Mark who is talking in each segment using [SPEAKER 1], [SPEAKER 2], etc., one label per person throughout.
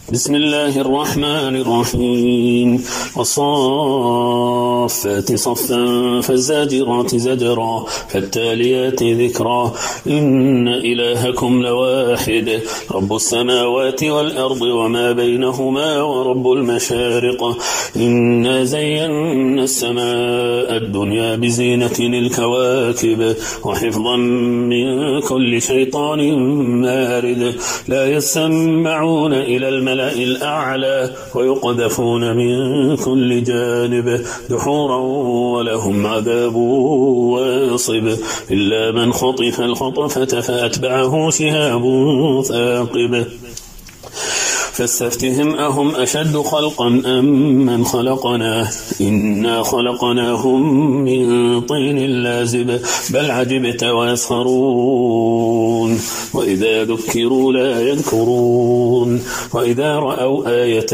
[SPEAKER 1] بسم الله الرحمن الرحيم والصافات صفا فالزاجرات زجرا فالتاليات ذكرا إن إلهكم لواحد رب السماوات والأرض وما بينهما ورب المشارق إنا زينا السماء الدنيا بزينة الكواكب وحفظا من كل شيطان مارد لا يسمعون إلى الملأ الأعلى ويقذفون من كل جانب دحورا ولهم عذاب واصب إلا من خطف الخطفة فأتبعه شهاب ثاقب فاستفتهم أهم أشد خلقا أم من خلقناه إنا خلقناهم من طين لازب بل عجبت ويسخرون وإذا ذكروا لا يذكرون وإذا رأوا آية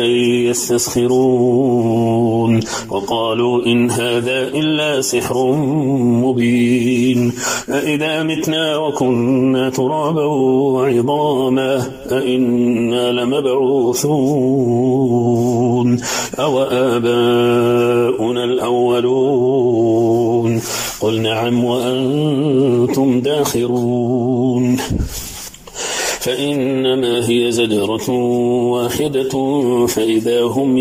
[SPEAKER 1] يستسخرون وقالوا إن هذا إلا سحر مبين أإذا متنا وكنا ترابا وعظاما أإنا لمبعوثون أو آباؤنا الأولون قل نعم وأنتم داخرون فإنما هي زجرة واحدة فإذا هم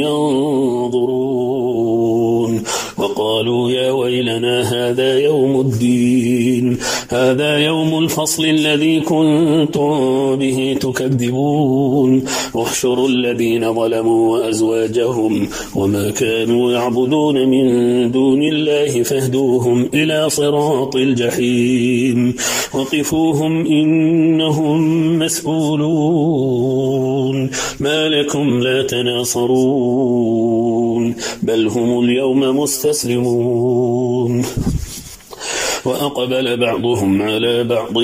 [SPEAKER 1] ينظرون وقالوا يا ويلنا هذا يوم الدين هذا يوم الفصل الذي كنتم به تكذبون واحشروا الذين ظلموا وأزواجهم وما كانوا يعبدون من دون الله فاهدوهم إلى صراط الجحيم وقفوهم إنهم مسؤولون ما لكم لا تناصرون بل هم اليوم مستسلمون وأقبل بعضهم على بعض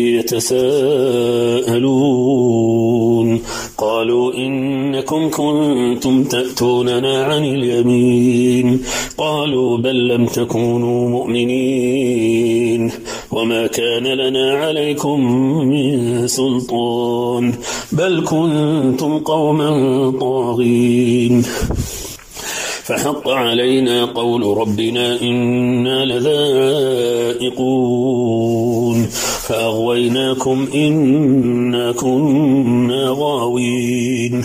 [SPEAKER 1] يتساءلون قالوا إنكم كنتم تأتوننا عن اليمين قالوا بل لم تكونوا مؤمنين وما كان لنا عليكم من سلطان بل كنتم قوما طاغين فحق علينا قول ربنا إنا لذائقون فأغويناكم إنا كنا غاوين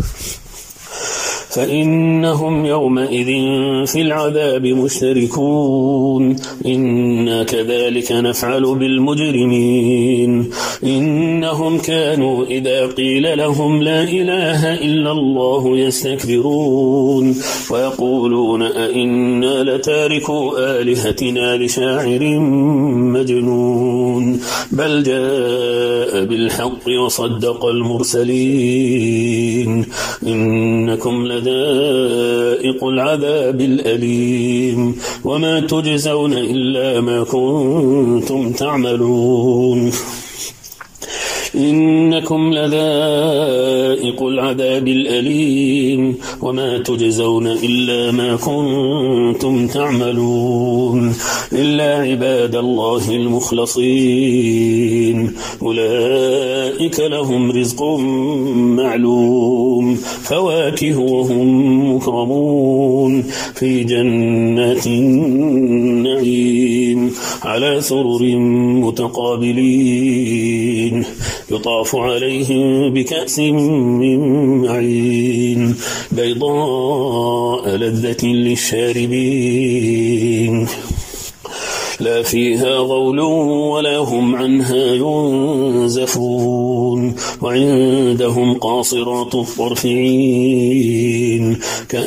[SPEAKER 1] فإنهم يومئذ في العذاب مشتركون إنا كذلك نفعل بالمجرمين إنهم كانوا إذا قيل لهم لا إله إلا الله يستكبرون ويقولون أئنا لتاركوا آلهتنا لشاعر مجنون بل جاء بالحق وصدق المرسلين إنكم لذائق العذاب الأليم وما تجزون إلا ما كنتم تعملون إنكم لذائق العذاب الأليم وما تجزون إلا ما كنتم تعملون إلا عباد الله المخلصين أولئك لهم رزق معلوم فواكه وهم مكرمون في جنات النعيم على سرر متقابلين يطاف عليهم بكأس من معين بيضاء لذة للشاربين لا فيها غول ولا هم عنها ينزفون وعندهم قاصرات الطرف عين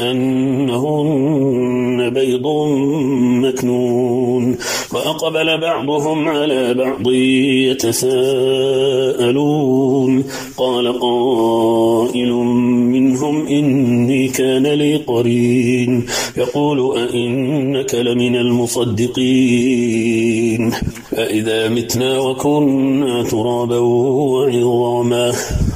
[SPEAKER 1] كأنهن بيض مكنون وأقبل بعضهم على بعض يتساءلون قال قائل منهم إني كان لي قرين يقول أئنك لمن المصدقين أإذا متنا وكنا ترابا وعظاما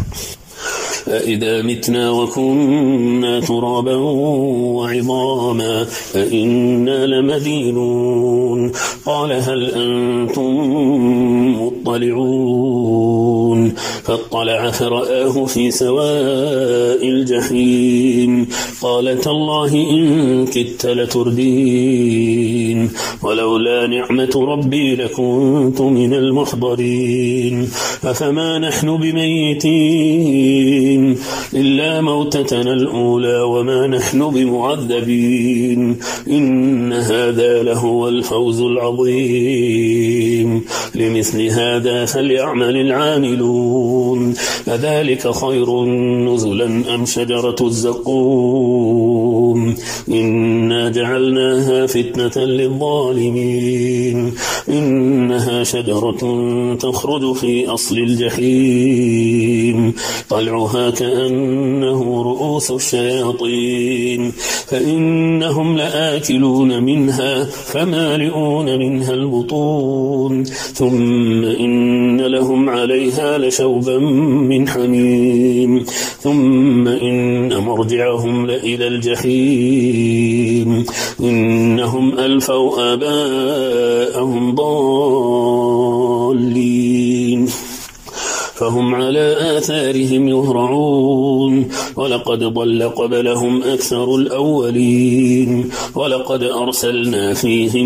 [SPEAKER 1] أإذا متنا وكنا ترابا وعظاما أإنا لمدينون قال هل أنتم مطلعون فاطلع فرآه في سواء الجحيم قال تالله إن كدت لتردين ولولا نعمة ربي لكنت من المحضرين أفما نحن بميتين إلا موتتنا الأولى وما نحن بمعذبين إن هذا لهو الفوز العظيم لمثل هذا فليعمل العاملون أذلك خير نزلا أم شجرة الزقوم إنا جعلناها فتنة للظالمين إنها شجرة تخرج في أصل الجحيم طلعها كأنه رؤوس الشياطين فإنهم لآكلون منها فمالئون منها البطون ثم إن لهم عليها لشوبا من حميم ثم إن مرجعهم لإلى الجحيم إنهم ألفوا آباءهم ضالين فهم على آثارهم يهرعون ولقد ضل قبلهم أكثر الأولين ولقد أرسلنا فيهم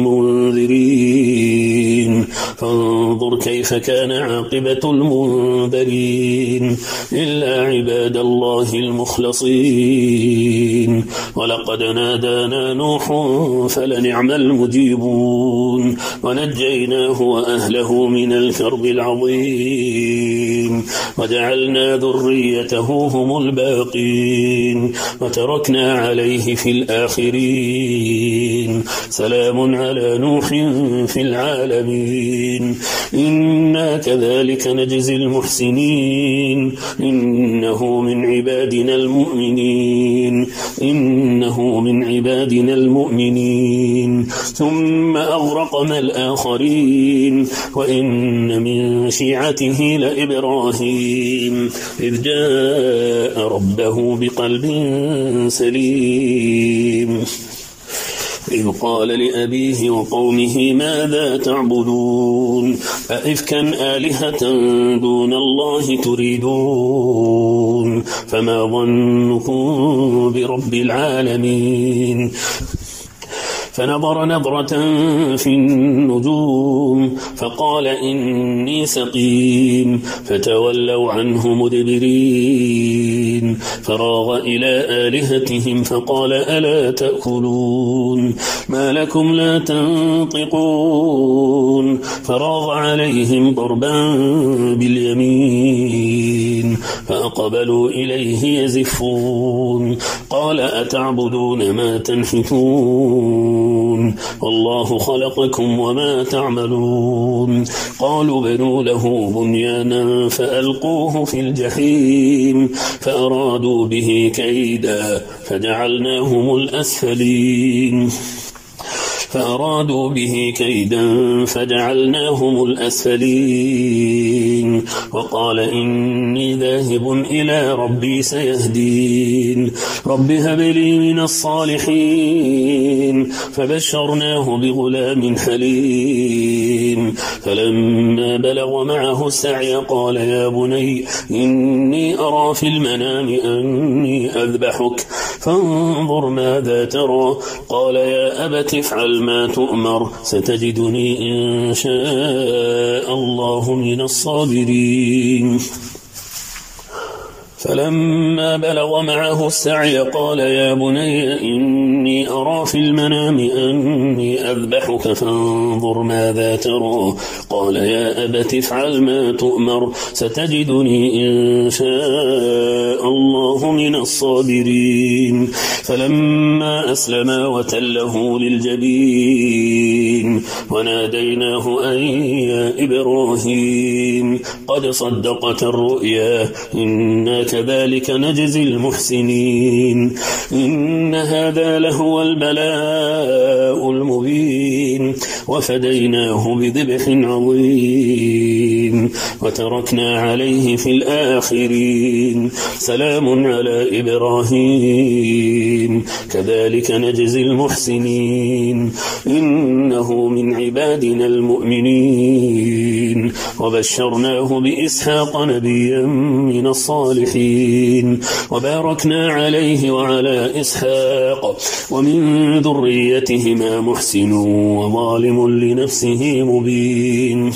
[SPEAKER 1] منذرين فانظر كيف كان عاقبة المنذرين إلا عباد الله المخلصين ولقد نادانا نوح فلنعم المجيبون ونجيناه وأهله من الكرب العظيم وجعلنا ذريته هم الباقين وتركنا عليه في الآخرين سلام على نوح في العالمين إنا كذلك نجزي المحسنين إنه من عبادنا المؤمنين ثم أغرقنا الآخرين وإن من شيعته لإبراهيم إذ جاء ربه بقلب سليم إذ قال لأبيه وقومه ماذا تعبدون أئفكا آلهة دون الله تريدون فما ظنكم برب العالمين فنظر نظرة في النجوم فقال إني سقيم فتولوا عنه مدبرين فراغ إلى آلهتهم فقال ألا تأكلون ما لكم لا تنطقون فراغ عليهم ضربا باليمين فأقبلوا إليه يزفون قال أتعبدون ما تنحتون والله خلقكم وما تعملون قالوا بنوا له بنيانا فألقوه في الجحيم فأرادوا به كيدا فجعلناهم الأسفلين وقال إني ذاهب إلى ربي سيهدين رب هب لي من الصالحين فبشرناه بغلام حليم فلما بلغ معه السعي قال يا بني إني أرى في المنام أني أذبحك فانظر ماذا ترى قال يا أبت افعل ما تؤمر ستجدني إن شاء الله من الصابرين فلما بلغ معه السعي قال يا بني إني أرى في المنام أني أذبحك فانظر ماذا ترى قال يا أبت افعل ما تؤمر ستجدني إن شاء الله من الصابرين فلما أسلما وتله للجبين وناديناه أن يا إبراهيم قد صدقت الرؤيا إنا كذلك نجزي المحسنين إن هذا لهو البلاء المبين وفديناه بذبح عظيم وتركنا عليه في الآخرين سلام على إبراهيم كذلك نجزي المحسنين إنه من عبادنا المؤمنين وبشرناه بإسحاق نبيا من الصالحين وباركنا عليه وعلى إسحاق ومن ذريتهما محسن وظالم لنفسه مبين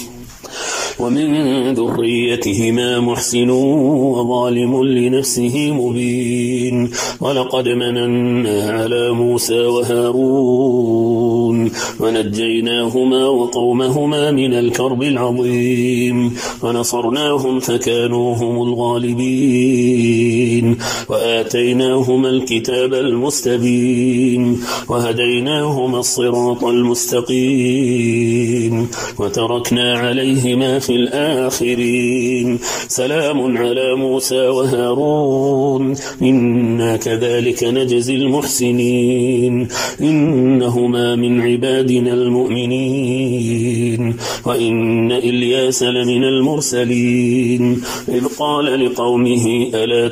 [SPEAKER 1] ولقد مننا على موسى وهارون ونجيناهما وقومهما من الكرب العظيم ونصرناهم فكانوا هم الغالبين وآتيناهما الكتاب المستبين وهديناهما الصراط المستقيم وتركنا عليهما في الآخرين سلام على موسى وهارون إنا كذلك نجزي المحسنين إنهما من عبادنا المؤمنين وإن إلياس لمن المرسلين إذ قال لقومه ألا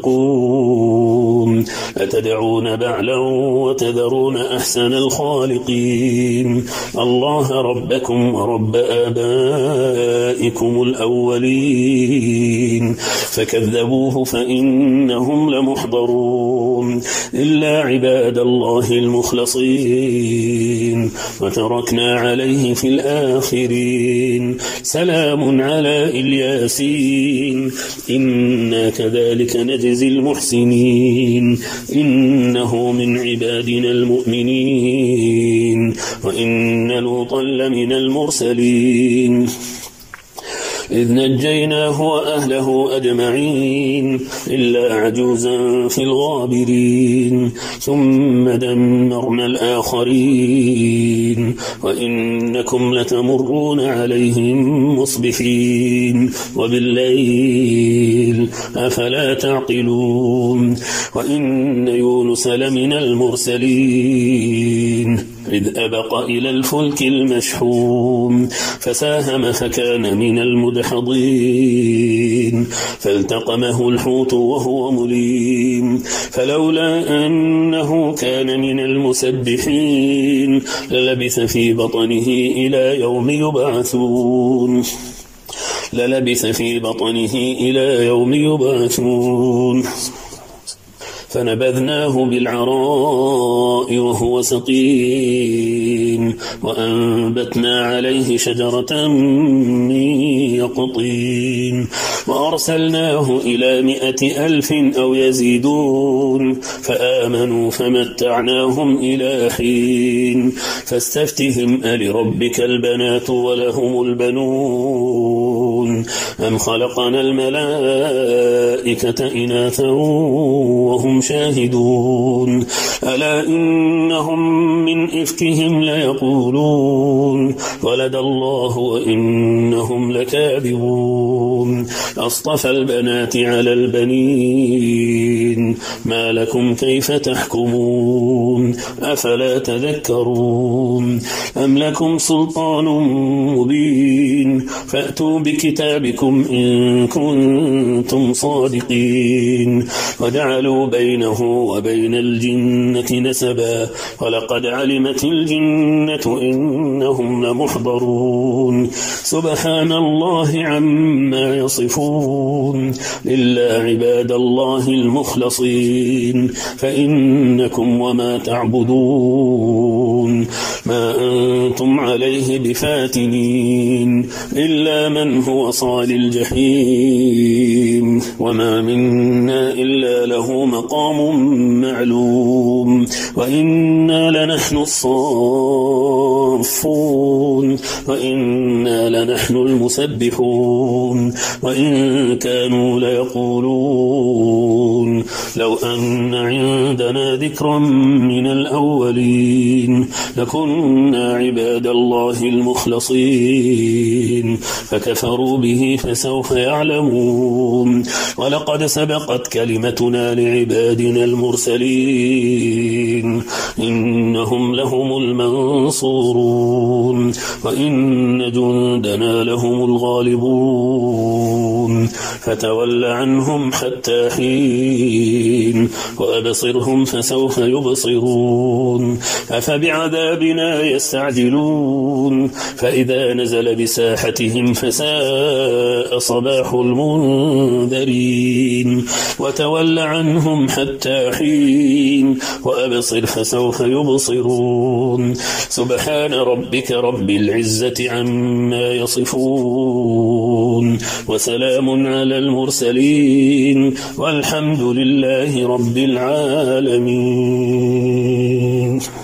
[SPEAKER 1] تتقون أتدعون بعلا وتذرون أحسن الخالقين الله ربكم ورب آبائكم الأولين فكذبوه فإنهم لمحضرون إلا عباد الله المخلصين وتركنا عليه في الآخرين سلام على الياسين إنا كذلك نجزي المحسنين إنه من عبادنا المؤمنين وإن لوطا لمن المرسلين إذ نجيناه وأهله أجمعين إلا عجوزا في الغابرين ثم دمرنا الآخرين وإنكم لتمرون عليهم مصبحين وبالليل أفلا تعقلون وإن يونس لمن المرسلين إذ أبق إلى الفلك المشحون فساهم فكان من المدحضين فالتقمه الحوت وهو مليم فلولا أنه كان من المسبحين للبث في بطنه إلى يوم يبعثون فنبذناه بالعراء وهو سقيم وأنبتنا عليه شجرة من يقطين وأرسلناه إلى 100,000 أو يزيدون فآمنوا فمتعناهم إلى حين فاستفتهم ألربك البنات ولهم البنون أم خلقنا الملائكة إناثا وهم شاهدون ألا إنهم من إفكهم ليقولون ولد الله وإنهم لكاذبون أصطفى البنات على البنين ما لكم كيف تحكمون أفلا تذكرون أم لكم سلطان مبين فأتوا بكتابكم إن كنتم صادقين وجعلوا بينه وبين الجنة نسبا ولقد علمت الجنة إنهم لمحضرون سبحان الله عما يصفون إلا عباد الله المخلصين فإنكم وما تعبدون ما أنتم عليه بفاتنين إلا من هو صال الجحيم وما منا إلا له مقام معلوم وإنا لنحن الصافون وإنا لنحن المسبحون وإن كانوا ليقولون لو أن عندنا لذكر من الأولين لكنا عباد الله المخلصين فكفروا به فسوف يعلمون ولقد سبقت كلمتنا لعبادنا المرسلين إنهم لهم المنصورون وإن جندنا لهم الغالبون فتول عنهم حتى حين وأبصرهم فسوف يبصرون أفبعذابنا يستعجلون فإذا نزل بساحتهم فساء صباح المنذرين وتول عنهم حتى حين وأبصر فسوف يبصرون سبحان ربك رب العزة عما يصفون وسلام على المرسلين والحمد لله رب العالمين.